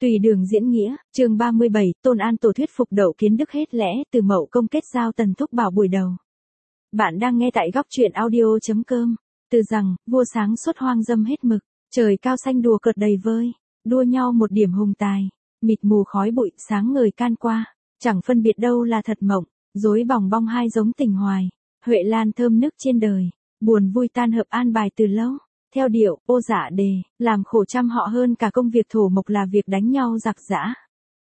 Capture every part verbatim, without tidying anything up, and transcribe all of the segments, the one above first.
Tùy đường diễn nghĩa, chương ba mươi bảy, Tôn An Tổ thuyết phục Đậu Kiến Đức hết lẽ, từ Mậu Công kết giao Tần Thúc Bảo buổi đầu. Bạn đang nghe tại góc truyện audio chấm com. Từ rằng, vua sáng suốt hoang dâm hết mực, trời cao xanh đùa cợt đầy vơi, đua nhau một điểm hùng tài, mịt mù khói bụi sáng ngời can qua, chẳng phân biệt đâu là thật mộng, dối bòng bong hai giống tình hoài, Huệ Lan thơm nức trên đời, buồn vui tan hợp an bài từ lâu. Theo điệu, ô dạ đề, làm khổ trăm họ hơn cả công việc thổ mộc là việc đánh nhau giặc giã.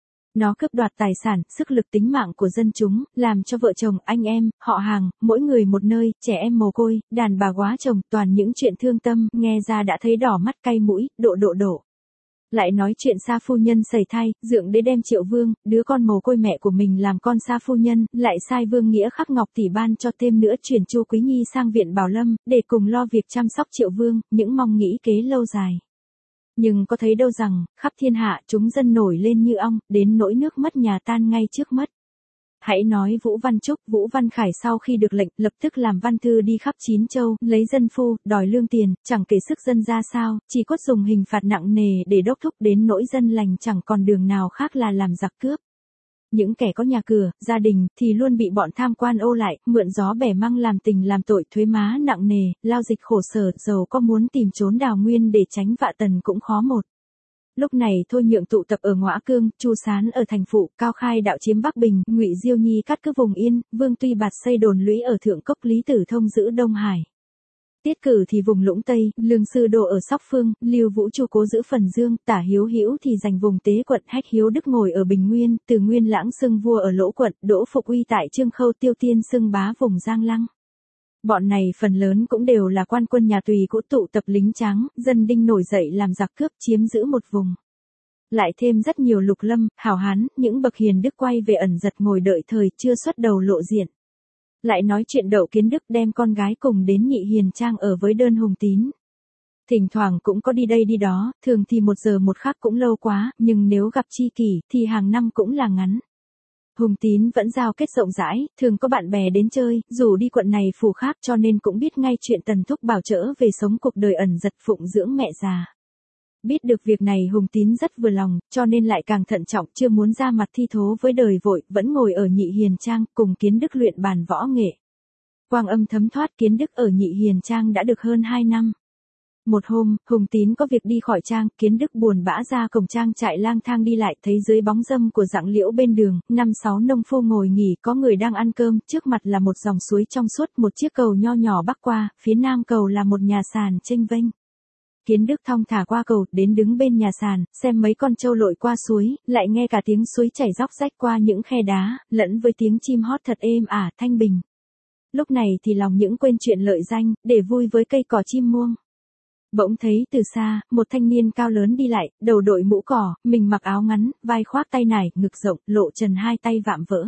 Nó cướp đoạt tài sản, sức lực tính mạng của dân chúng, làm cho vợ chồng, anh em, họ hàng, mỗi người một nơi, trẻ em mồ côi, đàn bà góa chồng, toàn những chuyện thương tâm, nghe ra đã thấy đỏ mắt cay mũi, độ độ độ. Lại nói chuyện Sa phu nhân sẩy thay, dượng đế đem Triệu Vương, đứa con mồ côi mẹ của mình làm con Sa phu nhân, lại sai Vương Nghĩa khắc ngọc tỷ ban cho thêm nữa chuyển Chu Quý Nhi sang viện Bảo Lâm, để cùng lo việc chăm sóc Triệu Vương, những mong nghĩ kế lâu dài. Nhưng có thấy đâu rằng, khắp thiên hạ chúng dân nổi lên như ong, đến nỗi nước mất nhà tan ngay trước mắt. Hãy nói Vũ Văn Trúc, Vũ Văn Khải sau khi được lệnh, lập tức làm văn thư đi khắp chín châu, lấy dân phu, đòi lương tiền, chẳng kể sức dân ra sao, chỉ cốt dùng hình phạt nặng nề để đốc thúc đến nỗi dân lành chẳng còn đường nào khác là làm giặc cướp. Những kẻ có nhà cửa, gia đình, thì luôn bị bọn tham quan ô lại, mượn gió bẻ măng làm tình làm tội, thuế má nặng nề, lao dịch khổ sở, dầu có muốn tìm trốn đào nguyên để tránh vạ tần cũng khó một. Lúc này Thôi Nhượng tụ tập ở Ngõa Cương, Chu Sán ở thành Phụ, Cao Khai đạo chiếm Bắc Bình, Ngụy Diêu Nhi cắt cứ vùng Yên, Vương Tuy Bạt xây đồn lũy ở Thượng Cốc, Lý Tử Thông giữ Đông Hải. Tiết Cử thì vùng Lũng Tây, Lương Sư Đồ ở Sóc Phương, Lưu Vũ Chu Cố giữ Phần Dương, Tả Hiếu Hữu thì giành vùng Tế Quận, Hách Hiếu Đức ngồi ở Bình Nguyên, Từ Nguyên Lãng xưng vua ở Lỗ Quận, Đỗ Phục Uy tại Trương Khâu, Tiêu Tiên xưng bá vùng Giang Lăng. Bọn này phần lớn cũng đều là quan quân nhà Tùy cũ tụ tập lính trắng, dân đinh nổi dậy làm giặc cướp chiếm giữ một vùng. Lại thêm rất nhiều lục lâm, hảo hán, những bậc hiền đức quay về ẩn giật ngồi đợi thời chưa xuất đầu lộ diện. Lại nói chuyện Đậu Kiến Đức đem con gái cùng đến Nhị Hiền Trang ở với Đơn Hùng Tín. Thỉnh thoảng cũng có đi đây đi đó, thường thì một giờ một khắc cũng lâu quá, nhưng nếu gặp tri kỷ thì hàng năm cũng là ngắn. Hùng Tín vẫn giao kết rộng rãi, thường có bạn bè đến chơi, dù đi quận này phủ khác cho nên cũng biết ngay chuyện Tần Thúc Bảo trở về sống cuộc đời ẩn giật phụng dưỡng mẹ già. Biết được việc này Hùng Tín rất vừa lòng, cho nên lại càng thận trọng, chưa muốn ra mặt thi thố với đời vội, vẫn ngồi ở Nhị Hiền Trang, cùng Kiến Đức luyện bàn võ nghệ. Quang âm thấm thoát, Kiến Đức ở Nhị Hiền Trang đã được hơn hai năm. Một hôm, Hùng Tín có việc đi khỏi trang, Kiến Đức buồn bã ra cổng trang trại lang thang đi lại, thấy dưới bóng râm của rặng liễu bên đường, năm sáu nông phu ngồi nghỉ, có người đang ăn cơm, trước mặt là một dòng suối trong suốt, một chiếc cầu nho nhỏ bắc qua, phía nam cầu là một nhà sàn chênh vênh. Kiến Đức thong thả qua cầu, đến đứng bên nhà sàn, xem mấy con trâu lội qua suối, lại nghe cả tiếng suối chảy róc rách qua những khe đá, lẫn với tiếng chim hót thật êm ả, thanh bình. Lúc này thì lòng những quên chuyện lợi danh, để vui với cây cỏ chim muông. Bỗng thấy từ xa, một thanh niên cao lớn đi lại, đầu đội mũ cỏ, mình mặc áo ngắn, vai khoác tay nải, ngực rộng, lộ trần hai tay vạm vỡ.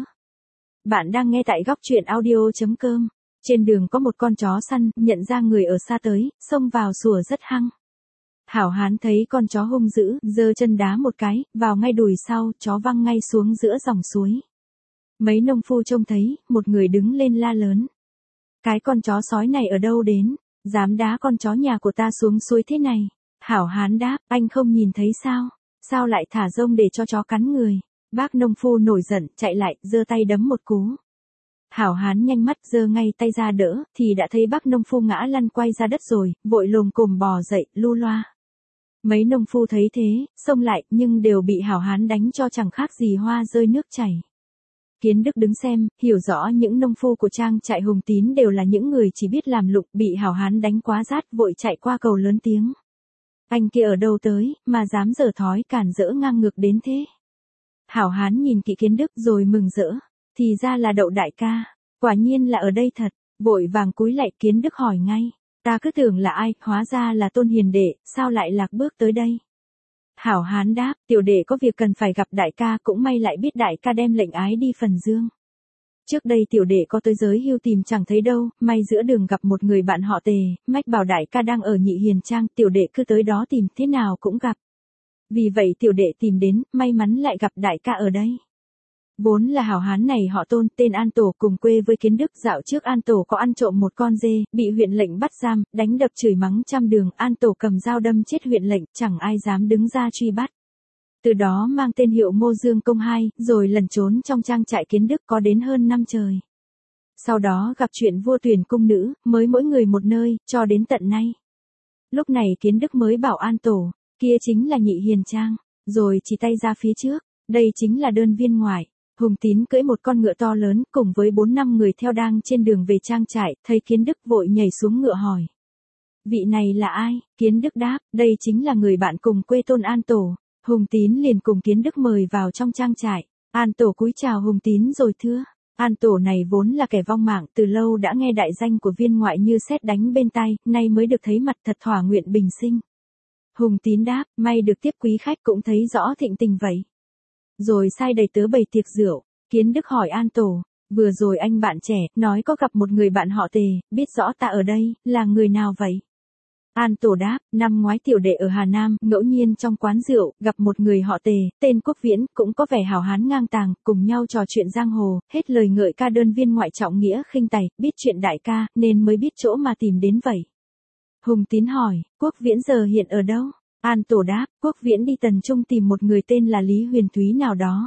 Bạn đang nghe tại góc truyện audio chấm com. Trên đường có một con chó săn, nhận ra người ở xa tới, xông vào sủa rất hăng. Hảo hán thấy con chó hung dữ, giơ chân đá một cái, vào ngay đùi sau, chó văng ngay xuống giữa dòng suối. Mấy nông phu trông thấy, một người đứng lên la lớn. Cái con chó sói này ở đâu đến, dám đá con chó nhà của ta xuống suối thế này. Hảo hán đáp, anh không nhìn thấy sao, sao lại thả rông để cho chó cắn người. Bác nông phu nổi giận, chạy lại, giơ tay đấm một cú. Hảo hán nhanh mắt giơ ngay tay ra đỡ, thì đã thấy bác nông phu ngã lăn quay ra đất rồi, vội lồm cồm bò dậy, lu loa. Mấy nông phu thấy thế, xông lại, nhưng đều bị hảo hán đánh cho chẳng khác gì hoa rơi nước chảy. Kiến Đức đứng xem, hiểu rõ những nông phu của trang trại Hùng Tín đều là những người chỉ biết làm lụng, bị hảo hán đánh quá rát, vội chạy qua cầu lớn tiếng. Anh kia ở đâu tới, mà dám dở thói cản rỡ ngang ngược đến thế. Hảo hán nhìn kỹ Kiến Đức rồi mừng rỡ, thì ra là Đậu đại ca, quả nhiên là ở đây thật, vội vàng cúi lại. Kiến Đức hỏi ngay. Ta cứ tưởng là ai, hóa ra là Tôn hiền đệ, sao lại lạc bước tới đây? Hảo hán đáp, tiểu đệ có việc cần phải gặp đại ca, cũng may lại biết đại ca đem lệnh ái đi Phần Dương. Trước đây tiểu đệ có tới giới hưu tìm chẳng thấy đâu, may giữa đường gặp một người bạn họ Tề, mách bảo đại ca đang ở Nhị Hiền Trang, tiểu đệ cứ tới đó tìm, thế nào cũng gặp. Vì vậy tiểu đệ tìm đến, may mắn lại gặp đại ca ở đây. Vốn là hảo hán này họ Tôn, tên An Tổ, cùng quê với Kiến Đức. Dạo trước An Tổ có ăn trộm một con dê, bị huyện lệnh bắt giam, đánh đập chửi mắng trăm đường, An Tổ cầm dao đâm chết huyện lệnh, chẳng ai dám đứng ra truy bắt. Từ đó mang tên hiệu Mô Dương Công hai, rồi lẩn trốn trong trang trại Kiến Đức có đến hơn năm trời. Sau đó gặp chuyện vua tuyển cung nữ, mới mỗi người một nơi, cho đến tận nay. Lúc này Kiến Đức mới bảo An Tổ, kia chính là Nhị Hiền Trang, rồi chỉ tay ra phía trước, đây chính là đơn viên ngoại. Hùng Tín cưỡi một con ngựa to lớn, cùng với bốn năm người theo đang trên đường về trang trại, thấy Kiến Đức vội nhảy xuống ngựa hỏi. Vị này là ai? Kiến Đức đáp, đây chính là người bạn cùng quê Tôn An Tổ. Hùng Tín liền cùng Kiến Đức mời vào trong trang trại. An Tổ cúi chào Hùng Tín rồi thưa. An Tổ này vốn là kẻ vong mạng, từ lâu đã nghe đại danh của viên ngoại như sét đánh bên tai, nay mới được thấy mặt thật thỏa nguyện bình sinh. Hùng Tín đáp, may được tiếp quý khách cũng thấy rõ thịnh tình vậy. Rồi sai đầy tớ bày tiệc rượu. Kiến Đức hỏi An Tổ, vừa rồi anh bạn trẻ, nói có gặp một người bạn họ Tề, biết rõ ta ở đây, là người nào vậy? An Tổ đáp, năm ngoái tiểu đệ ở Hà Nam, ngẫu nhiên trong quán rượu, gặp một người họ Tề, tên Quốc Viễn, cũng có vẻ hào hán ngang tàng, cùng nhau trò chuyện giang hồ, hết lời ngợi ca đơn viên ngoại trọng nghĩa khinh tài, biết chuyện đại ca, nên mới biết chỗ mà tìm đến vậy. Hùng Tín hỏi, Quốc Viễn giờ hiện ở đâu? An Tổ đáp, Quốc Viễn đi Tần Trung tìm một người tên là Lý Huyền Thúy nào đó.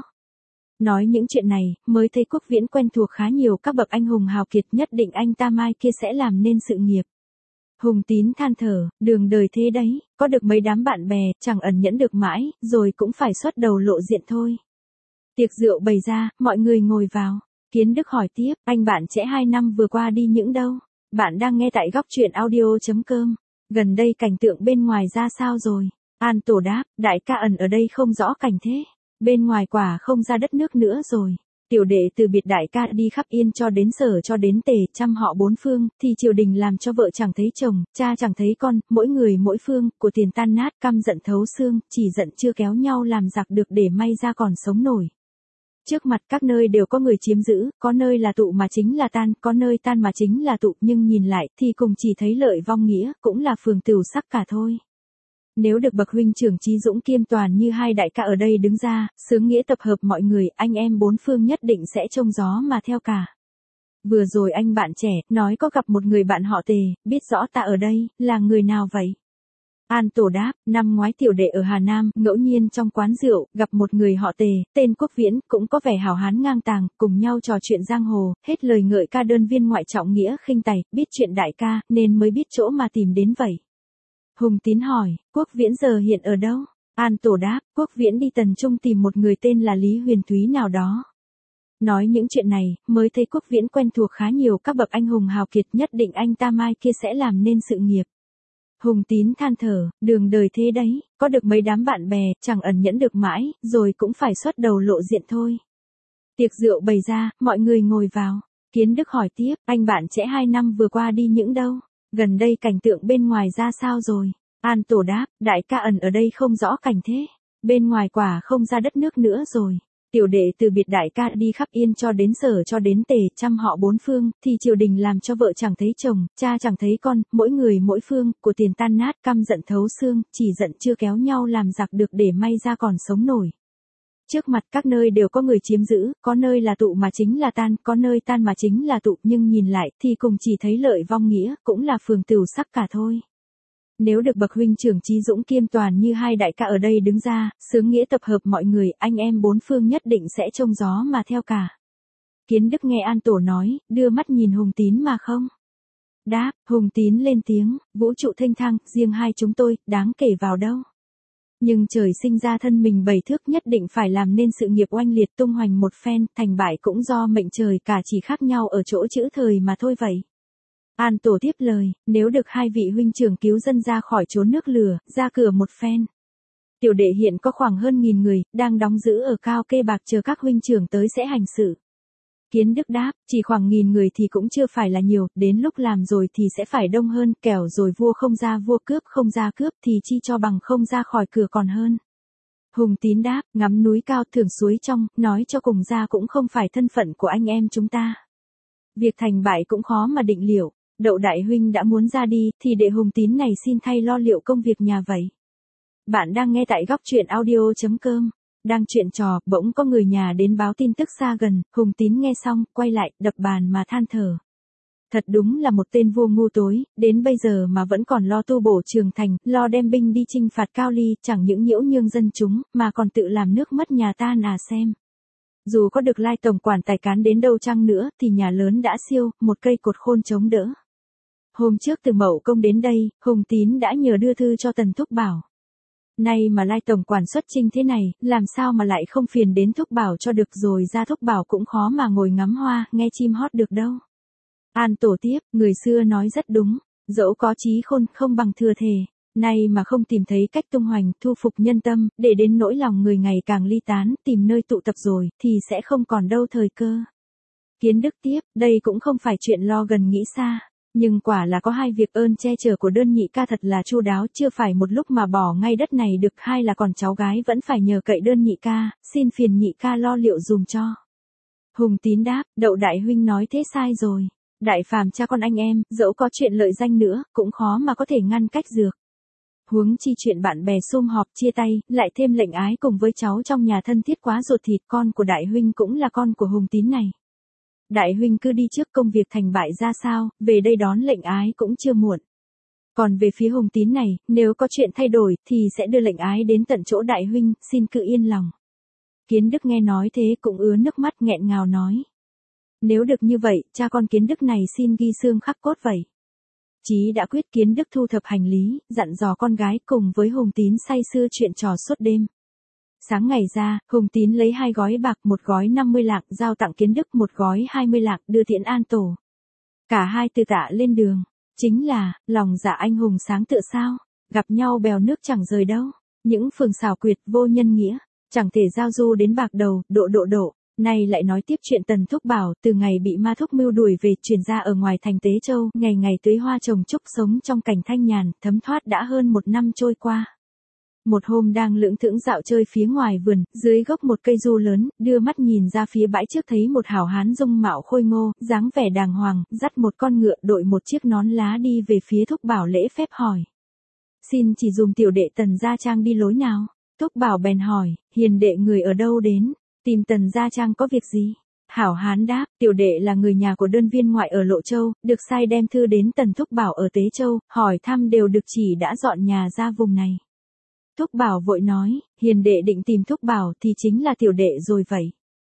Nói những chuyện này, mới thấy Quốc Viễn quen thuộc khá nhiều các bậc anh hùng hào kiệt, nhất định anh ta mai kia sẽ làm nên sự nghiệp. Hùng Tín than thở, đường đời thế đấy, có được mấy đám bạn bè, chẳng ẩn nhẫn được mãi, rồi cũng phải xuất đầu lộ diện thôi. Tiệc rượu bày ra, mọi người ngồi vào. Kiến Đức hỏi tiếp, anh bạn trẻ hai năm vừa qua đi những đâu? Bạn đang nghe tại góc truyện audio chấm com. Gần đây cảnh tượng bên ngoài ra sao rồi? An Tổ đáp, đại ca ẩn ở đây không rõ cảnh thế. Bên ngoài quả không ra đất nước nữa rồi. Tiểu đệ từ biệt đại ca đi khắp Yên cho đến Sở cho đến Tề, trăm họ bốn phương, thì triều đình làm cho vợ chẳng thấy chồng, cha chẳng thấy con, mỗi người mỗi phương, của tiền tan nát, căm giận thấu xương, chỉ giận chưa kéo nhau làm giặc được để may ra còn sống nổi. Trước mặt các nơi đều có người chiếm giữ, có nơi là tụ mà chính là tan, có nơi tan mà chính là tụ, nhưng nhìn lại thì cùng chỉ thấy lợi vong nghĩa, cũng là phường tửu sắc cả thôi. Nếu được bậc huynh trưởng trí dũng kiêm toàn như hai đại ca ở đây đứng ra, xướng nghĩa tập hợp mọi người, anh em bốn phương nhất định sẽ trông gió mà theo cả. Vừa rồi anh bạn trẻ, nói có gặp một người bạn họ Tề, biết rõ ta ở đây, là người nào vậy? An Tổ đáp, năm ngoái tiểu đệ ở Hà Nam, ngẫu nhiên trong quán rượu, gặp một người họ Tề, tên Quốc Viễn, cũng có vẻ hào hán ngang tàng, cùng nhau trò chuyện giang hồ, hết lời ngợi ca đơn viên ngoại trọng nghĩa khinh tài, biết chuyện đại ca, nên mới biết chỗ mà tìm đến vậy. Hùng Tín hỏi, Quốc Viễn giờ hiện ở đâu? An Tổ đáp, Quốc Viễn đi Tần Trung tìm một người tên là Lý Huyền Thúy nào đó. Nói những chuyện này, mới thấy Quốc Viễn quen thuộc khá nhiều các bậc anh hùng hào kiệt, nhất định anh ta mai kia sẽ làm nên sự nghiệp. Hùng Tín than thở, đường đời thế đấy, có được mấy đám bạn bè, chẳng ẩn nhẫn được mãi, rồi cũng phải xuất đầu lộ diện thôi. Tiệc rượu bày ra, mọi người ngồi vào. Kiến Đức hỏi tiếp, anh bạn trẻ hai năm vừa qua đi những đâu? Gần đây cảnh tượng bên ngoài ra sao rồi? An Tổ đáp, đại ca ẩn ở đây không rõ cảnh thế. Bên ngoài quả không ra đất nước nữa rồi. Tiểu đệ từ biệt đại ca đi khắp Yên cho đến Sở cho đến Tề, trăm họ bốn phương, thì triều đình làm cho vợ chẳng thấy chồng, cha chẳng thấy con, mỗi người mỗi phương, của tiền tan nát, căm giận thấu xương, chỉ giận chưa kéo nhau làm giặc được để may ra còn sống nổi. Trước mặt các nơi đều có người chiếm giữ, có nơi là tụ mà chính là tan, có nơi tan mà chính là tụ, nhưng nhìn lại thì cùng chỉ thấy lợi vong nghĩa, cũng là phường tửu sắc cả thôi. Nếu được bậc huynh trưởng trí dũng kiêm toàn như hai đại ca ở đây đứng ra, xướng nghĩa tập hợp mọi người, anh em bốn phương nhất định sẽ trông gió mà theo cả. Kiến Đức nghe An Tổ nói, đưa mắt nhìn Hùng Tín mà không đáp. Hùng Tín lên tiếng, vũ trụ thênh thang, riêng hai chúng tôi, đáng kể vào đâu. Nhưng trời sinh ra thân mình bảy thước, nhất định phải làm nên sự nghiệp oanh liệt tung hoành một phen, thành bại cũng do mệnh trời cả, chỉ khác nhau ở chỗ chữ thời mà thôi vậy. An Tổ tiếp lời, nếu được hai vị huynh trưởng cứu dân ra khỏi chốn nước lửa, ra cửa một phen. Tiểu đệ hiện có khoảng hơn nghìn người, đang đóng giữ ở Cao Kê Bạc chờ các huynh trưởng tới sẽ hành sự. Kiến Đức đáp, chỉ khoảng nghìn người thì cũng chưa phải là nhiều, đến lúc làm rồi thì sẽ phải đông hơn, kẻo rồi vua không ra vua cướp không ra cướp thì chi cho bằng không ra khỏi cửa còn hơn. Hùng Tín đáp, ngắm núi cao thưởng suối trong, nói cho cùng ra cũng không phải thân phận của anh em chúng ta. Việc thành bại cũng khó mà định liệu. Đậu đại huynh đã muốn ra đi, thì để Hùng Tín này xin thay lo liệu công việc nhà vậy. Bạn đang nghe tại góc truyện audio chấm com. Đang chuyện trò, bỗng có người nhà đến báo tin tức xa gần, Hùng Tín nghe xong, quay lại, đập bàn mà than thở. Thật đúng là một tên vua ngu tối, đến bây giờ mà vẫn còn lo tu bổ trường thành, lo đem binh đi chinh phạt Cao Ly, chẳng những nhiễu nhương dân chúng, mà còn tự làm nước mất nhà ta à xem. Dù có được Lai tổng quản tài cán đến đâu chăng nữa, thì nhà lớn đã siêu, một cây cột khôn chống đỡ. Hôm trước từ Mậu Công đến đây, Hùng Tín đã nhờ đưa thư cho Tần Thúc Bảo. Nay mà Lai tổng quản xuất chinh thế này, làm sao mà lại không phiền đến Thúc Bảo cho được, rồi ra Thúc Bảo cũng khó mà ngồi ngắm hoa, nghe chim hót được đâu. An tổ tiếp, người xưa nói rất đúng, dẫu có trí khôn không bằng thừa thề, nay mà không tìm thấy cách tung hoành, thu phục nhân tâm, để đến nỗi lòng người ngày càng ly tán, tìm nơi tụ tập rồi, thì sẽ không còn đâu thời cơ. Kiến Đức tiếp, đây cũng không phải chuyện lo gần nghĩ xa, nhưng quả là có hai việc ơn che chở của đơn nhị ca thật là chu đáo, chưa phải một lúc mà bỏ ngay đất này được, hai là còn cháu gái vẫn phải nhờ cậy đơn nhị ca, xin phiền nhị ca lo liệu dùm cho. Hùng Tín đáp, Đậu đại huynh nói thế sai rồi. Đại phàm cha con anh em, dẫu có chuyện lợi danh nữa, cũng khó mà có thể ngăn cách dược. Huống chi chuyện bạn bè sum họp chia tay, lại thêm lệnh ái cùng với cháu trong nhà thân thiết quá ruột thịt, con của đại huynh cũng là con của Hùng Tín này. Đại huynh cứ đi trước, công việc thành bại ra sao, về đây đón lệnh ái cũng chưa muộn. Còn về phía Hùng Tín này, nếu có chuyện thay đổi, thì sẽ đưa lệnh ái đến tận chỗ đại huynh, xin cứ yên lòng. Kiến Đức nghe nói thế cũng ứa nước mắt nghẹn ngào nói. Nếu được như vậy, cha con Kiến Đức này xin ghi xương khắc cốt vậy. Chí đã quyết, Kiến Đức thu thập hành lý, dặn dò con gái cùng với Hùng Tín say sưa chuyện trò suốt đêm. Sáng ngày ra, Hùng Tín lấy hai gói bạc, một gói năm mươi lạng, giao tặng Kiến Đức một gói hai mươi lạng, đưa tiễn An tổ. Cả hai từ tạ lên đường. Chính là, lòng dạ anh hùng sáng tựa sao, gặp nhau bèo nước chẳng rời đâu. Những phường xảo quyệt vô nhân nghĩa, chẳng thể giao du đến bạc đầu, độ độ độ. Nay lại nói tiếp chuyện Tần Thúc Bảo, từ ngày bị ma thúc mưu đuổi về, chuyển ra ở ngoài thành Tế Châu, ngày ngày tưới hoa trồng trúc, sống trong cảnh thanh nhàn, thấm thoát đã hơn một năm trôi qua. Một hôm đang lững thững dạo chơi phía ngoài vườn, dưới gốc một cây du lớn, đưa mắt nhìn ra phía bãi trước thấy một hảo hán dung mạo khôi ngô, dáng vẻ đàng hoàng, dắt một con ngựa, đội một chiếc nón lá đi về phía Thúc Bảo lễ phép hỏi. Xin chỉ dùm tiểu đệ Tần gia trang đi lối nào? Thúc Bảo bèn hỏi, hiền đệ người ở đâu đến? Tìm Tần gia trang có việc gì? Hảo hán đáp, tiểu đệ là người nhà của đơn viên ngoại ở Lộ Châu, được sai đem thư đến Tần Thúc Bảo ở Tế Châu, hỏi thăm đều được chỉ đã dọn nhà ra vùng này. Thúc Bảo vội nói, hiền đệ định tìm Thúc Bảo thì chính là tiểu đệ rồi vậy.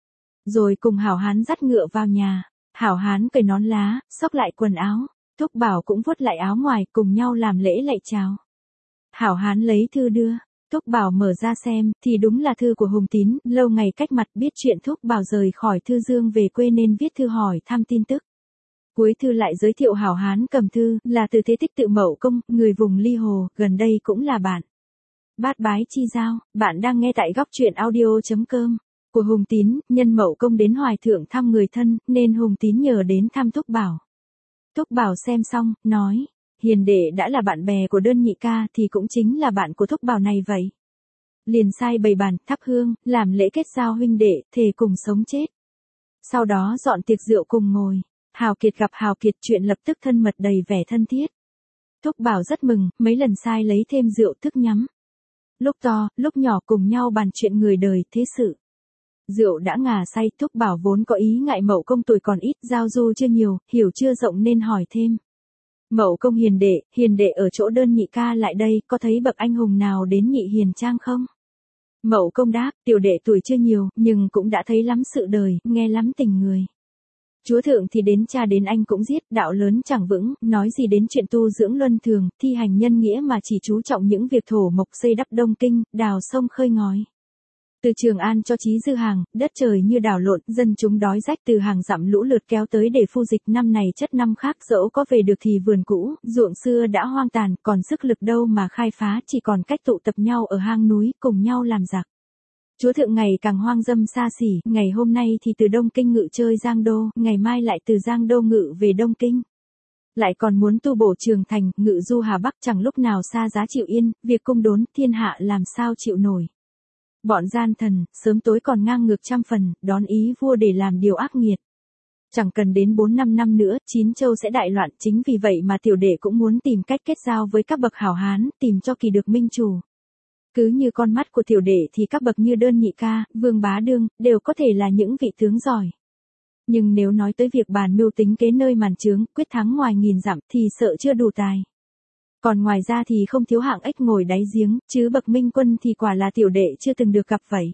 Rồi cùng hảo hán dắt ngựa vào nhà, hảo hán cởi nón lá, xốc lại quần áo, Thúc Bảo cũng vuốt lại áo ngoài, cùng nhau làm lễ lạy chào. Hảo hán lấy thư đưa. Thúc Bảo mở ra xem, thì đúng là thư của Hùng Tín, lâu ngày cách mặt biết chuyện Thúc Bảo rời khỏi Thư Dương về quê nên viết thư hỏi thăm tin tức. Cuối thư lại giới thiệu hảo hán cầm thư, là từ Thế Tích Tự Mậu Công, người vùng Ly Hồ, gần đây cũng là bạn. Bát bái chi giao, bạn đang nghe tại góc truyện audio chấm com. Của Hùng Tín, nhân Mậu Công đến Hoài Thượng thăm người thân, nên Hùng Tín nhờ đến thăm Thúc Bảo. Thúc Bảo xem xong, nói. Hiền đệ đã là bạn bè của đơn nhị ca thì cũng chính là bạn của Thúc Bảo này vậy. Liền sai bày bàn, thắp hương, làm lễ kết giao huynh đệ, thề cùng sống chết. Sau đó dọn tiệc rượu cùng ngồi. Hào Kiệt gặp Hào Kiệt, chuyện lập tức thân mật đầy vẻ thân thiết. Thúc Bảo rất mừng, mấy lần sai lấy thêm rượu thức nhắm. Lúc to, lúc nhỏ cùng nhau bàn chuyện người đời, thế sự. Rượu đã ngà say, Thúc Bảo vốn có ý ngại Mậu Công tuổi còn ít, giao du chưa nhiều, hiểu chưa rộng nên hỏi thêm. Mậu Công hiền đệ, hiền đệ ở chỗ đơn nhị ca lại đây, có thấy bậc anh hùng nào đến nhị hiền trang không? Mậu Công đáp, tiểu đệ tuổi chưa nhiều, nhưng cũng đã thấy lắm sự đời, nghe lắm tình người. Chúa thượng thì đến cha đến anh cũng giết, đạo lớn chẳng vững, nói gì đến chuyện tu dưỡng luân thường, thi hành nhân nghĩa mà chỉ chú trọng những việc thổ mộc xây đắp Đông Kinh, đào sông khơi ngói. Từ Trường An cho chí Dư Hàng, đất trời như đảo lộn, dân chúng đói rách từ hàng dặm lũ lượt kéo tới để phu dịch, năm này chất năm khác, dẫu có về được thì vườn cũ, ruộng xưa đã hoang tàn, còn sức lực đâu mà khai phá, chỉ còn cách tụ tập nhau ở hang núi, cùng nhau làm giặc. Chúa thượng ngày càng hoang dâm xa xỉ, ngày hôm nay thì từ Đông Kinh ngự chơi Giang Đô, ngày mai lại từ Giang Đô ngự về Đông Kinh. Lại còn muốn tu bổ Trường Thành, ngự du Hà Bắc, chẳng lúc nào xa giá chịu yên, việc cung đốn, thiên hạ làm sao chịu nổi. Bọn gian thần, sớm tối còn ngang ngược trăm phần, đón ý vua để làm điều ác nghiệt. Chẳng cần đến bốn năm năm nữa, chín châu sẽ đại loạn, chính vì vậy mà tiểu đệ cũng muốn tìm cách kết giao với các bậc hảo hán, tìm cho kỳ được minh chủ. Cứ như con mắt của tiểu đệ thì các bậc như đơn nhị ca, Vương Bá Đương, đều có thể là những vị tướng giỏi. Nhưng nếu nói tới việc bàn mưu tính kế nơi màn trướng, quyết thắng ngoài nghìn dặm thì sợ chưa đủ tài. Còn ngoài ra thì không thiếu hạng ếch ngồi đáy giếng, chứ bậc minh quân thì quả là tiểu đệ chưa từng được gặp vậy.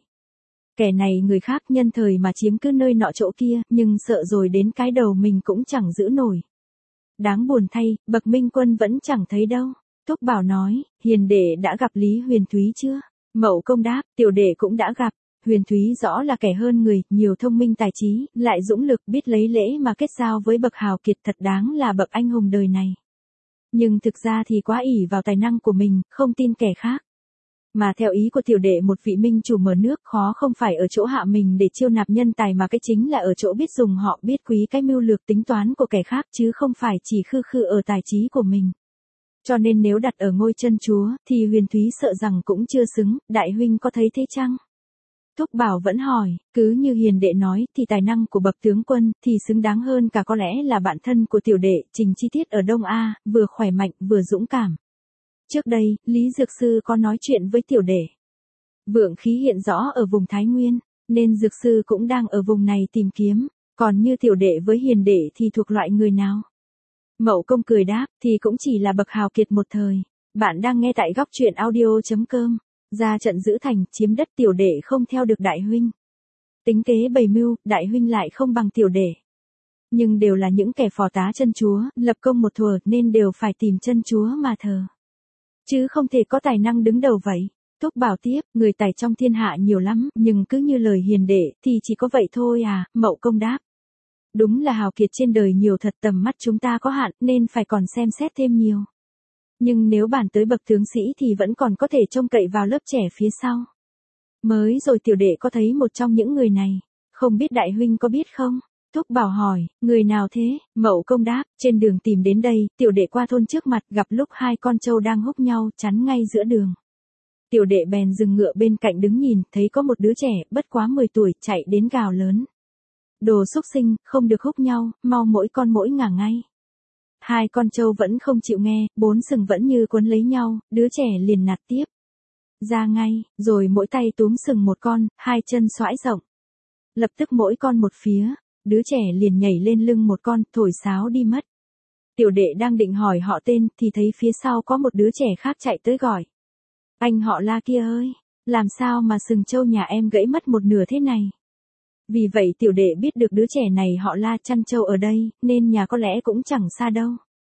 Kẻ này người khác nhân thời mà chiếm cứ nơi nọ chỗ kia, nhưng sợ rồi đến cái đầu mình cũng chẳng giữ nổi. Đáng buồn thay, bậc minh quân vẫn chẳng thấy đâu. Thúc Bảo nói, hiền đệ đã gặp Lý Huyền Thúy chưa? Mậu Công đáp, tiểu đệ cũng đã gặp. Huyền Thúy rõ là kẻ hơn người, nhiều thông minh tài trí, lại dũng lực biết lấy lễ mà kết giao với bậc hào kiệt, thật đáng là bậc anh hùng đời này. Nhưng thực ra thì quá ỷ vào tài năng của mình, không tin kẻ khác. Mà theo ý của tiểu đệ, một vị minh chủ mở nước khó không phải ở chỗ hạ mình để chiêu nạp nhân tài, mà cái chính là ở chỗ biết dùng họ, biết quý cái mưu lược tính toán của kẻ khác, chứ không phải chỉ khư khư ở tài trí của mình. Cho nên nếu đặt ở ngôi chân chúa, thì Huyền Thúy sợ rằng cũng chưa xứng. Đại huynh có thấy thế chăng? Thúc Bảo vẫn hỏi, cứ như hiền đệ nói thì tài năng của bậc tướng quân thì xứng đáng hơn cả có lẽ là bạn thân của tiểu đệ Trình Chi Tiết ở Đông A, vừa khỏe mạnh vừa dũng cảm. Trước đây, Lý Dược Sư có nói chuyện với tiểu đệ. Vượng khí hiện rõ ở vùng Thái Nguyên, nên Dược Sư cũng đang ở vùng này tìm kiếm, còn như tiểu đệ với hiền đệ thì thuộc loại người nào? Mậu Công cười đáp, thì cũng chỉ là bậc hào kiệt một thời. Bạn đang nghe tại góc truyện audio chấm com. Ra trận giữ thành, chiếm đất tiểu đệ không theo được đại huynh. Tính kế bày mưu, đại huynh lại không bằng tiểu đệ. Nhưng đều là những kẻ phò tá chân chúa, lập công một thuở nên đều phải tìm chân chúa mà thờ. Chứ không thể có tài năng đứng đầu vậy. Thúc Bảo tiếp, người tài trong thiên hạ nhiều lắm, nhưng cứ như lời hiền đệ thì chỉ có vậy thôi à, Mậu Công đáp. Đúng là hào kiệt trên đời nhiều thật, tầm mắt chúng ta có hạn nên phải còn xem xét thêm nhiều. Nhưng nếu bàn tới bậc tướng sĩ thì vẫn còn có thể trông cậy vào lớp trẻ phía sau. Mới rồi tiểu đệ có thấy một trong những người này, không biết đại huynh có biết không? Thúc Bảo hỏi, người nào thế? Mậu Công đáp, trên đường tìm đến đây, tiểu đệ qua thôn trước mặt gặp lúc hai con trâu đang húc nhau chắn ngay giữa đường. Tiểu đệ bèn dừng ngựa bên cạnh đứng nhìn, thấy có một đứa trẻ, bất quá mười tuổi, chạy đến gào lớn. Đồ xúc sinh, không được húc nhau, mau mỗi con mỗi ngả ngay. Hai con trâu vẫn không chịu nghe, bốn sừng vẫn như quấn lấy nhau, đứa trẻ liền nạt tiếp. Ra ngay, rồi mỗi tay túm sừng một con, hai chân xoãi rộng. Lập tức mỗi con một phía, đứa trẻ liền nhảy lên lưng một con, thổi sáo đi mất. Tiểu đệ đang định hỏi họ tên, thì thấy phía sau có một đứa trẻ khác chạy tới gọi. Anh họ La kia ơi, làm sao mà sừng trâu nhà em gãy mất một nửa thế này? Vì vậy tiểu đệ biết được đứa trẻ này họ La chăn trâu ở đây, nên nhà có lẽ cũng chẳng xa đâu.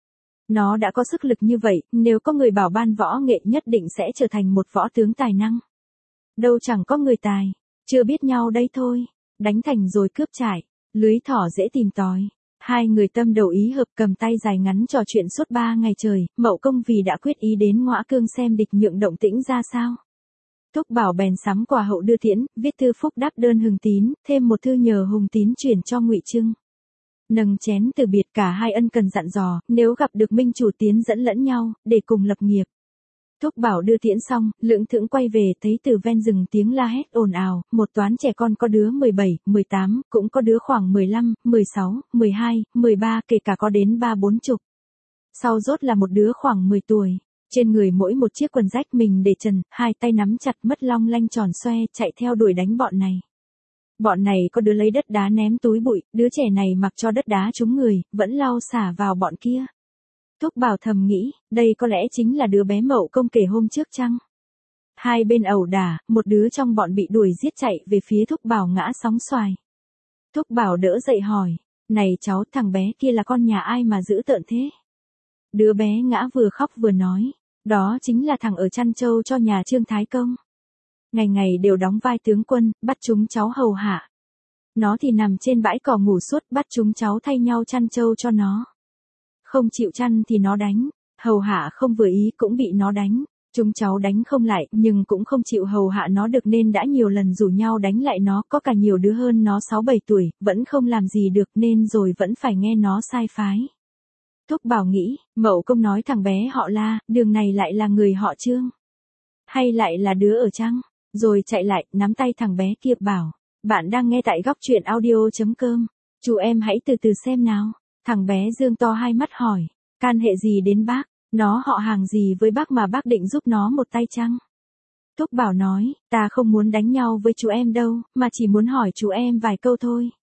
Nó đã có sức lực như vậy, nếu có người bảo ban võ nghệ nhất định sẽ trở thành một võ tướng tài năng. Đâu chẳng có người tài, chưa biết nhau đây thôi, đánh thành rồi cướp trải, lưới thỏ dễ tìm tòi. Hai người tâm đầu ý hợp cầm tay dài ngắn trò chuyện suốt ba ngày trời, Mậu Công vì đã quyết ý đến Ngõa Cương xem địch nhượng động tĩnh ra sao. Thúc Bảo bèn sắm quà hậu đưa tiễn, viết thư phúc đáp đơn Hùng Tín, thêm một thư nhờ Hùng Tín chuyển cho Ngụy Trưng. Nâng chén từ biệt, cả hai ân cần dặn dò, nếu gặp được minh chủ tiến dẫn lẫn nhau, để cùng lập nghiệp. Thúc Bảo đưa tiễn xong, lững thững quay về, thấy từ ven rừng tiếng la hét ồn ào, một toán trẻ con có đứa mười bảy, mười tám, cũng có đứa khoảng mười lăm, mười sáu, mười hai, mười ba, kể cả có đến ba bốn chục. Sau rốt là một đứa khoảng mười tuổi, trên người mỗi một chiếc quần rách, mình để trần, hai tay nắm chặt mất long lanh tròn xoe, chạy theo đuổi đánh bọn này. Bọn này có đứa lấy đất đá ném túi bụi, đứa trẻ này mặc cho đất đá trúng người, vẫn lau xả vào bọn kia. Thúc Bảo thầm nghĩ, đây có lẽ chính là đứa bé Mậu Công kể hôm trước chăng? Hai bên ẩu đả, một đứa trong bọn bị đuổi giết chạy về phía Thúc Bảo ngã sóng xoài. Thúc Bảo đỡ dậy hỏi, này cháu, thằng bé kia là con nhà ai mà dữ tợn thế? Đứa bé ngã vừa khóc vừa nói, đó chính là thằng ở chăn trâu cho nhà Trương Thái Công. Ngày ngày đều đóng vai tướng quân, bắt chúng cháu hầu hạ. Nó thì nằm trên bãi cỏ ngủ suốt, bắt chúng cháu thay nhau chăn trâu cho nó. Không chịu chăn thì nó đánh, hầu hạ không vừa ý cũng bị nó đánh. Chúng cháu đánh không lại, nhưng cũng không chịu hầu hạ nó được nên đã nhiều lần rủ nhau đánh lại nó, có cả nhiều đứa hơn nó sáu bảy tuổi, vẫn không làm gì được nên rồi vẫn phải nghe nó sai phái. Thúc Bảo nghĩ, Mậu Công nói thằng bé họ La, đường này lại là người họ Trương. Hay lại là đứa ở chăng? Rồi chạy lại, nắm tay thằng bé kia bảo, bạn đang nghe tại góc truyện audio chấm com, chú em hãy từ từ xem nào. Thằng bé dương to hai mắt hỏi, can hệ gì đến bác, nó họ hàng gì với bác mà bác định giúp nó một tay chăng? Thúc Bảo nói, ta không muốn đánh nhau với chú em đâu, mà chỉ muốn hỏi chú em vài câu thôi.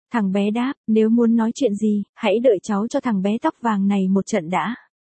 Thằng bé đáp, nếu muốn nói chuyện gì, hãy đợi cháu cho thằng bé tóc vàng này một trận đã.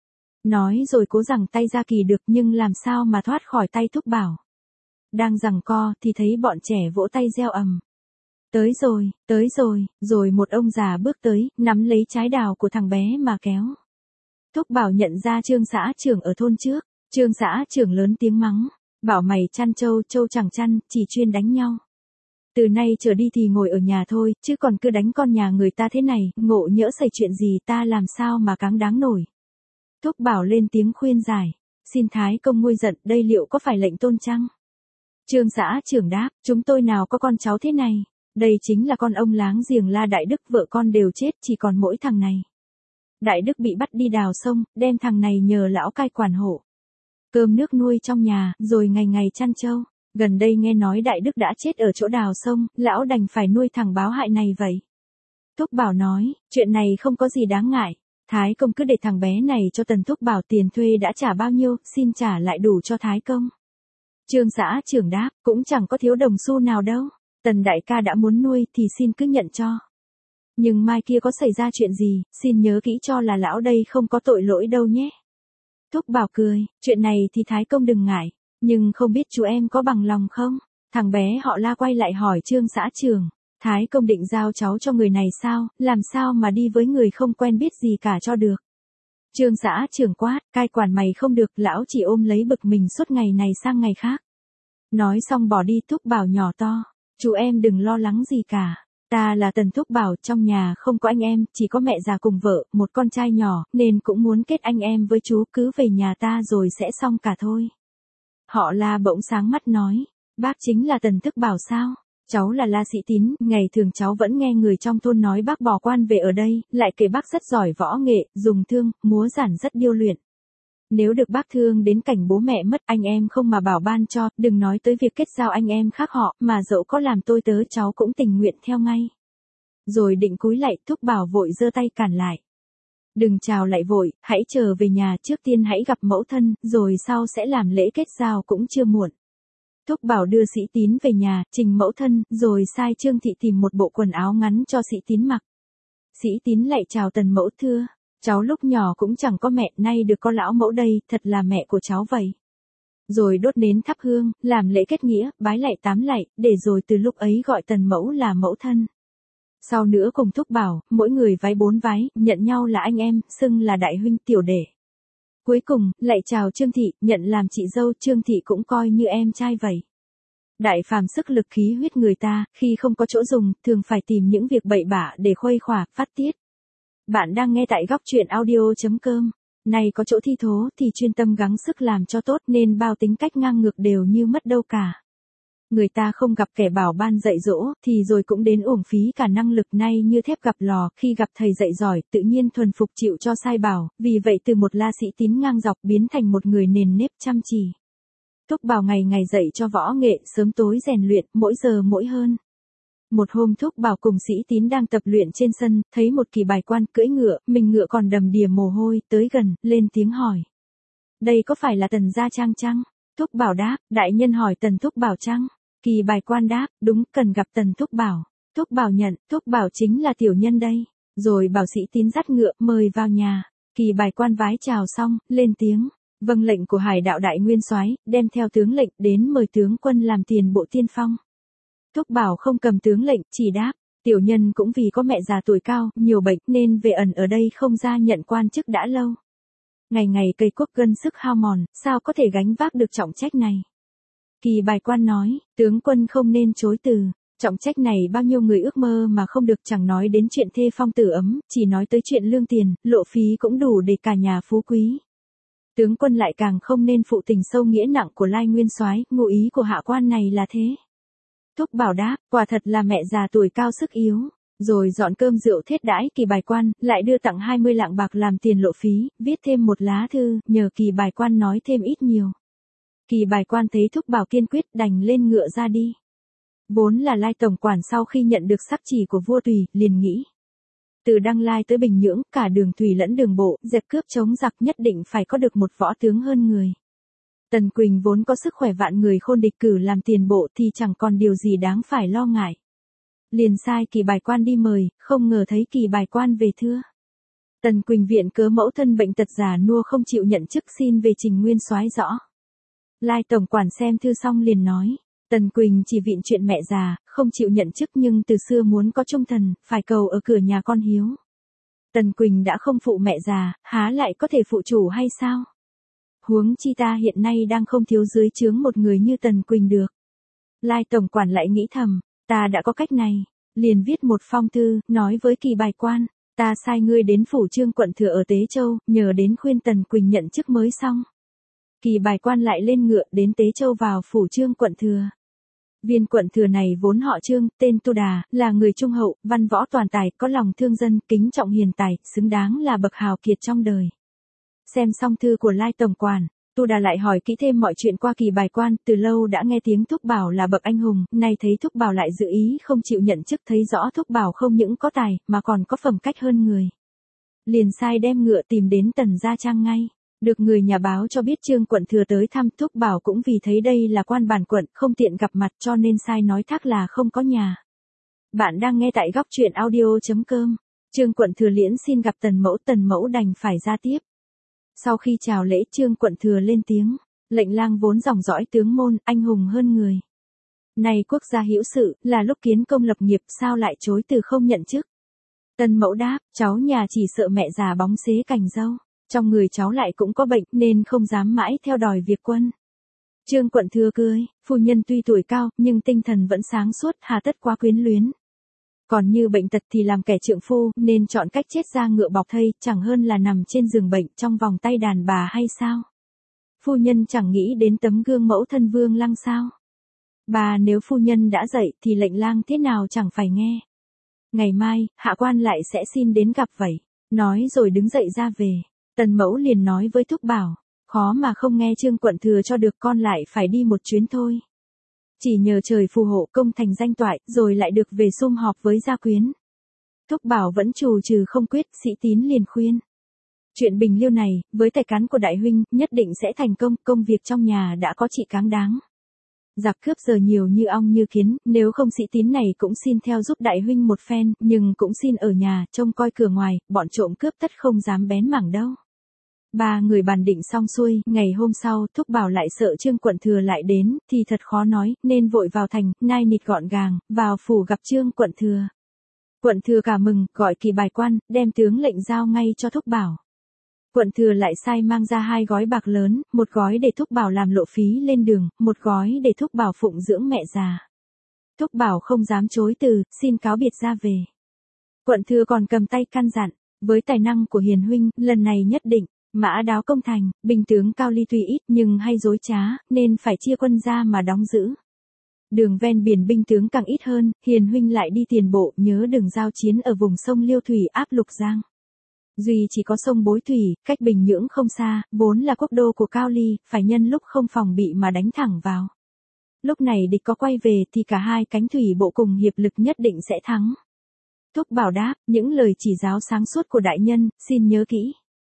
Nói rồi cố giằng tay ra kỳ được nhưng làm sao mà thoát khỏi tay Thúc Bảo. Đang giằng co thì thấy bọn trẻ vỗ tay reo ầm. Tới rồi, tới rồi, rồi một ông già bước tới, nắm lấy trái đào của thằng bé mà kéo. Thúc Bảo nhận ra Trương xã trưởng ở thôn trước, Trương xã trưởng lớn tiếng mắng, bảo mày chăn trâu, trâu chẳng chăn, chỉ chuyên đánh nhau. Từ nay trở đi thì ngồi ở nhà thôi, chứ còn cứ đánh con nhà người ta thế này, ngộ nhỡ xảy chuyện gì ta làm sao mà cáng đáng nổi. Thúc Bảo lên tiếng khuyên giải, xin Thái công nguôi giận, đây liệu có phải lệnh tôn chăng? Trương xã trưởng đáp, chúng tôi nào có con cháu thế này, đây chính là con ông láng giềng La Đại Đức, vợ con đều chết, chỉ còn mỗi thằng này. Đại Đức bị bắt đi đào sông, đem thằng này nhờ lão cai quản hộ. Cơm nước nuôi trong nhà, rồi ngày ngày chăn trâu. Gần đây nghe nói Đại Đức đã chết ở chỗ đào sông, lão đành phải nuôi thằng báo hại này vậy. Thúc Bảo nói, chuyện này không có gì đáng ngại. Thái công cứ để thằng bé này cho Tần Thúc Bảo, tiền thuê đã trả bao nhiêu, xin trả lại đủ cho Thái công. Trương xã trưởng đáp, cũng chẳng có thiếu đồng xu nào đâu. Tần đại ca đã muốn nuôi thì xin cứ nhận cho. Nhưng mai kia có xảy ra chuyện gì, xin nhớ kỹ cho là lão đây không có tội lỗi đâu nhé. Thúc Bảo cười, chuyện này thì Thái công đừng ngại, nhưng không biết chú em có bằng lòng không? Thằng bé họ La quay lại hỏi Trương xã trưởng, Thái công định giao cháu cho người này sao, làm sao mà đi với người không quen biết gì cả cho được. Trương xã trưởng quát, cai quản mày không được, lão chỉ ôm lấy bực mình suốt ngày này sang ngày khác. Nói xong bỏ đi. Thúc Bảo nhỏ to, chú em đừng lo lắng gì cả. Ta là Tần Thúc Bảo, trong nhà không có anh em, chỉ có mẹ già cùng vợ, một con trai nhỏ, nên cũng muốn kết anh em với chú, cứ về nhà ta rồi sẽ xong cả thôi. Họ La bỗng sáng mắt nói, bác chính là Tần Thúc Bảo sao? Cháu là La Sĩ Tín, ngày thường cháu vẫn nghe người trong thôn nói bác bỏ quan về ở đây, lại kể bác rất giỏi võ nghệ, dùng thương, múa giản rất điêu luyện. Nếu được bác thương đến cảnh bố mẹ mất, anh em không mà bảo ban cho, đừng nói tới việc kết giao anh em khác họ, mà dẫu có làm tôi tớ cháu cũng tình nguyện theo ngay. Rồi định cúi lạy, Thúc Bảo vội giơ tay cản lại. Đừng chào lại vội, hãy chờ về nhà, trước tiên hãy gặp mẫu thân, rồi sau sẽ làm lễ kết giao cũng chưa muộn. Thúc Bảo đưa Sĩ Tín về nhà, trình mẫu thân, rồi sai Trương Thị tìm một bộ quần áo ngắn cho Sĩ Tín mặc. Sĩ Tín lại chào Tần mẫu thưa, cháu lúc nhỏ cũng chẳng có mẹ, nay được có lão mẫu đây, thật là mẹ của cháu vậy. Rồi đốt nến thắp hương, làm lễ kết nghĩa, bái lạy tám lạy, để rồi từ lúc ấy gọi Tần mẫu là mẫu thân. Sau nữa cùng Thúc Bảo, mỗi người vái bốn vái, nhận nhau là anh em, xưng là đại huynh tiểu đệ. Cuối cùng, lại chào Trương Thị, nhận làm chị dâu, Trương Thị cũng coi như em trai vậy. Đại phàm sức lực khí huyết người ta, khi không có chỗ dùng, thường phải tìm những việc bậy bạ để khuây khỏa, phát tiết. Bạn đang nghe tại góc truyện audio chấm com. Này có chỗ thi thố thì chuyên tâm gắng sức làm cho tốt, nên bao tính cách ngang ngược đều như mất đâu cả. Người ta không gặp kẻ bảo ban dạy dỗ, thì rồi cũng đến uổng phí cả năng lực, nay như thép gặp lò, khi gặp thầy dạy giỏi, tự nhiên thuần phục chịu cho sai bảo, vì vậy từ một La Sĩ Tín ngang dọc biến thành một người nền nếp chăm chỉ. Thúc Bảo ngày ngày dạy cho võ nghệ, sớm tối rèn luyện, mỗi giờ mỗi hơn. Một hôm Thúc Bảo cùng Sĩ Tín đang tập luyện trên sân, thấy một kỳ bài quan cưỡi ngựa, mình ngựa còn đầm đìa mồ hôi, tới gần, lên tiếng hỏi. Đây có phải là Tần gia Trang chăng? Thúc Bảo đáp, đại nhân hỏi Tần Thúc Bảo chăng? Kỳ bài quan đáp, đúng, cần gặp Tần Thúc Bảo. Thúc Bảo nhận, Thúc Bảo chính là tiểu nhân đây. Rồi bảo Sĩ Tín dắt ngựa, mời vào nhà. Kỳ bài quan vái chào xong, lên tiếng. Vâng, lệnh của Hải đạo đại nguyên soái, đem theo tướng lệnh đến mời tướng quân làm tiền bộ tiên phong. Thúc Bảo không cầm tướng lệnh, chỉ đáp, tiểu nhân cũng vì có mẹ già tuổi cao, nhiều bệnh, nên về ẩn ở đây không ra nhận quan chức đã lâu. Ngày ngày cây quốc gân sức hao mòn, sao có thể gánh vác được trọng trách này. Kỳ bài quan nói, tướng quân không nên chối từ, trọng trách này bao nhiêu người ước mơ mà không được, chẳng nói đến chuyện thê phong tử ấm, chỉ nói tới chuyện lương tiền, lộ phí cũng đủ để cả nhà phú quý. Tướng quân lại càng không nên phụ tình sâu nghĩa nặng của Lai nguyên soái, ngụ ý của hạ quan này là thế. Thúc Bảo đáp, quả thật là mẹ già tuổi cao sức yếu. Rồi dọn cơm rượu thiết đãi kỳ bài quan, lại đưa tặng hai mươi lạng bạc làm tiền lộ phí, viết thêm một lá thư, nhờ kỳ bài quan nói thêm ít nhiều. Kỳ bài quan thấy Thúc Bảo kiên quyết, đành lên ngựa ra đi. Vốn là Lai tổng quản, sau khi nhận được sắc chỉ của vua Tùy, liền nghĩ. Từ Đăng Lai tới Bình Nhưỡng, cả đường thủy lẫn đường bộ, dẹp cướp chống giặc, nhất định phải có được một võ tướng hơn người. Tần Quỳnh vốn có sức khỏe vạn người khôn địch, cử làm tiền bộ thì chẳng còn điều gì đáng phải lo ngại. Liền sai Kỳ Bài Quan đi mời, không ngờ thấy Kỳ Bài Quan về thưa. Tần Quỳnh viện cớ mẫu thân bệnh tật già nua không chịu nhận chức xin về trình nguyên soái rõ. Lai tổng quản xem thư xong liền nói, Tần Quỳnh chỉ viện chuyện mẹ già, không chịu nhận chức nhưng từ xưa muốn có trung thần, phải cầu ở cửa nhà con hiếu. Tần Quỳnh đã không phụ mẹ già, há lại có thể phụ chủ hay sao? Huống chi ta hiện nay đang không thiếu dưới trướng một người như Tần Quỳnh được. Lai tổng quản lại nghĩ thầm, ta đã có cách này, liền viết một phong thư, nói với Kỳ Bài Quan, ta sai ngươi đến phủ Trương quận thừa ở Tế Châu, nhờ đến khuyên Tần Quỳnh nhận chức mới xong. Kỳ Bài Quan lại lên ngựa đến Tế Châu vào phủ Trương quận thừa. Viên quận thừa này vốn họ Trương, tên Tu Đà, là người trung hậu, văn võ toàn tài, có lòng thương dân, kính trọng hiền tài, xứng đáng là bậc hào kiệt trong đời. Xem xong thư của Lai tổng quản, Tu Đà lại hỏi kỹ thêm mọi chuyện qua Kỳ Bài Quan, từ lâu đã nghe tiếng Thúc Bảo là bậc anh hùng, nay thấy Thúc Bảo lại dự ý không chịu nhận chức, thấy rõ Thúc Bảo không những có tài, mà còn có phẩm cách hơn người. Liền sai đem ngựa tìm đến Tần Gia Trang ngay. Được người nhà báo cho biết Trương quận thừa tới thăm, Thúc Bảo cũng vì thấy đây là quan bản quận, không tiện gặp mặt cho nên sai nói thác là không có nhà. Bạn đang nghe tại góc truyện audio chấm com. Trương quận thừa liễn xin gặp Tần mẫu, Tần mẫu đành phải ra tiếp. Sau khi chào lễ, Trương quận thừa lên tiếng, lệnh lang vốn dòng dõi tướng môn, anh hùng hơn người. Này quốc gia hữu sự, là lúc kiến công lập nghiệp, sao lại chối từ không nhận chức? Tần mẫu đáp, cháu nhà chỉ sợ mẹ già bóng xế cành dâu. Trong người cháu lại cũng có bệnh nên không dám mãi theo đòi việc quân. Trương quận thừa cười, phu nhân tuy tuổi cao nhưng tinh thần vẫn sáng suốt, hà tất quá quyến luyến. Còn như bệnh tật thì làm kẻ trượng phu nên chọn cách chết ra ngựa bọc thây, chẳng hơn là nằm trên giường bệnh trong vòng tay đàn bà hay sao? Phu nhân chẳng nghĩ đến tấm gương mẫu thân Vương Lăng sao? Bà nếu phu nhân đã dậy thì lệnh lang thế nào chẳng phải nghe. Ngày mai, hạ quan lại sẽ xin đến gặp vậy. Nói rồi đứng dậy ra về. Tần mẫu liền nói với Thúc Bảo, khó mà không nghe Trương quận thừa cho được, con lại phải đi một chuyến thôi. Chỉ nhờ trời phù hộ công thành danh toại, rồi lại được về sum họp với gia quyến. Thúc Bảo vẫn trù trừ không quyết, Sĩ Tín liền khuyên. Chuyện bình liêu này, với tài cán của đại huynh, nhất định sẽ thành công, công việc trong nhà đã có chị cáng đáng. Giặc cướp giờ nhiều như ong như kiến, nếu không Sĩ Tín này cũng xin theo giúp đại huynh một phen, nhưng cũng xin ở nhà, trông coi cửa ngoài, bọn trộm cướp tất không dám bén mảng đâu. Ba người bàn định xong xuôi, ngày hôm sau, Thúc Bảo lại sợ Trương quận thừa lại đến, thì thật khó nói, nên vội vào thành, nai nịt gọn gàng, vào phủ gặp Trương quận thừa. Quận thừa cả mừng, gọi Kỳ Bài Quan, đem tướng lệnh giao ngay cho Thúc Bảo. Quận thừa lại sai mang ra hai gói bạc lớn, một gói để Thúc Bảo làm lộ phí lên đường, một gói để Thúc Bảo phụng dưỡng mẹ già. Thúc Bảo không dám chối từ, xin cáo biệt ra về. Quận thừa còn cầm tay căn dặn, với tài năng của hiền huynh, lần này nhất định, mã đáo công thành, binh tướng Cao Ly tuy ít nhưng hay dối trá, nên phải chia quân ra mà đóng giữ. Đường ven biển binh tướng càng ít hơn, hiền huynh lại đi tiền bộ, nhớ đừng giao chiến ở vùng sông Liêu Thủy áp Lục Giang. Duy chỉ có sông Bối Thủy, cách Bình Nhưỡng không xa, vốn là quốc đô của Cao Ly, phải nhân lúc không phòng bị mà đánh thẳng vào. Lúc này địch có quay về thì cả hai cánh thủy bộ cùng hiệp lực nhất định sẽ thắng. Thúc Bảo đáp, những lời chỉ giáo sáng suốt của đại nhân, xin nhớ kỹ.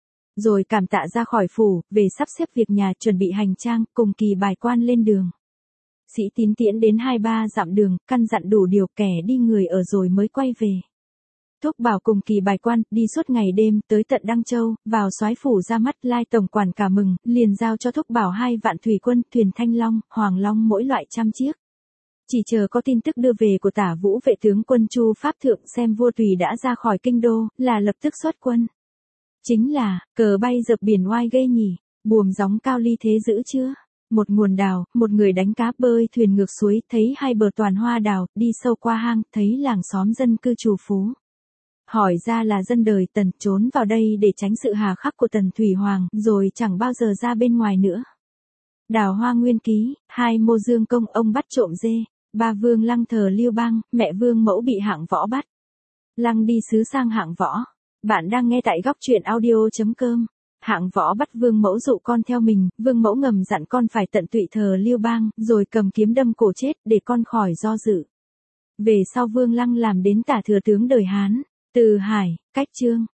Rồi cảm tạ ra khỏi phủ, về sắp xếp việc nhà, chuẩn bị hành trang, cùng Kỳ Bài Quan lên đường. Sĩ Tín tiễn đến hai ba dặm đường, căn dặn đủ điều, kẻ đi người ở rồi mới quay về. Thúc Bảo cùng Kỳ Bài Quan, đi suốt ngày đêm, tới tận Đăng Châu, vào soái phủ ra mắt. Lai tổng quản cả mừng, liền giao cho Thúc Bảo hai vạn thủy quân, thuyền Thanh Long, Hoàng Long mỗi loại trăm chiếc. Chỉ chờ có tin tức đưa về của Tả Vũ vệ tướng quân Chu Pháp Thượng xem vua Tùy đã ra khỏi kinh đô, là lập tức xuất quân. Chính là, cờ bay dập biển oai ghê nhỉ, buồm gióng Cao Ly thế dữ chưa? Một nguồn đào, một người đánh cá bơi thuyền ngược suối, thấy hai bờ toàn hoa đào, đi sâu qua hang, thấy làng xóm dân cư trù phú. Hỏi ra là dân đời Tần, trốn vào đây để tránh sự hà khắc của Tần Thủy Hoàng, rồi chẳng bao giờ ra bên ngoài nữa. Đào Hoa Nguyên Ký, hai Mô Dương Công ông bắt trộm dê, ba Vương Lăng thờ Liêu Bang, mẹ Vương Mẫu bị hạng võ bắt. Lăng đi sứ sang hạng võ. Bạn đang nghe tại góc truyện audio chấm com. Hạng võ bắt Vương Mẫu dụ con theo mình, Vương Mẫu ngầm dặn con phải tận tụy thờ Liêu Bang, rồi cầm kiếm đâm cổ chết để con khỏi do dự. Về sau Vương Lăng làm đến tả thừa tướng đời Hán, Từ Hải, cách Trương.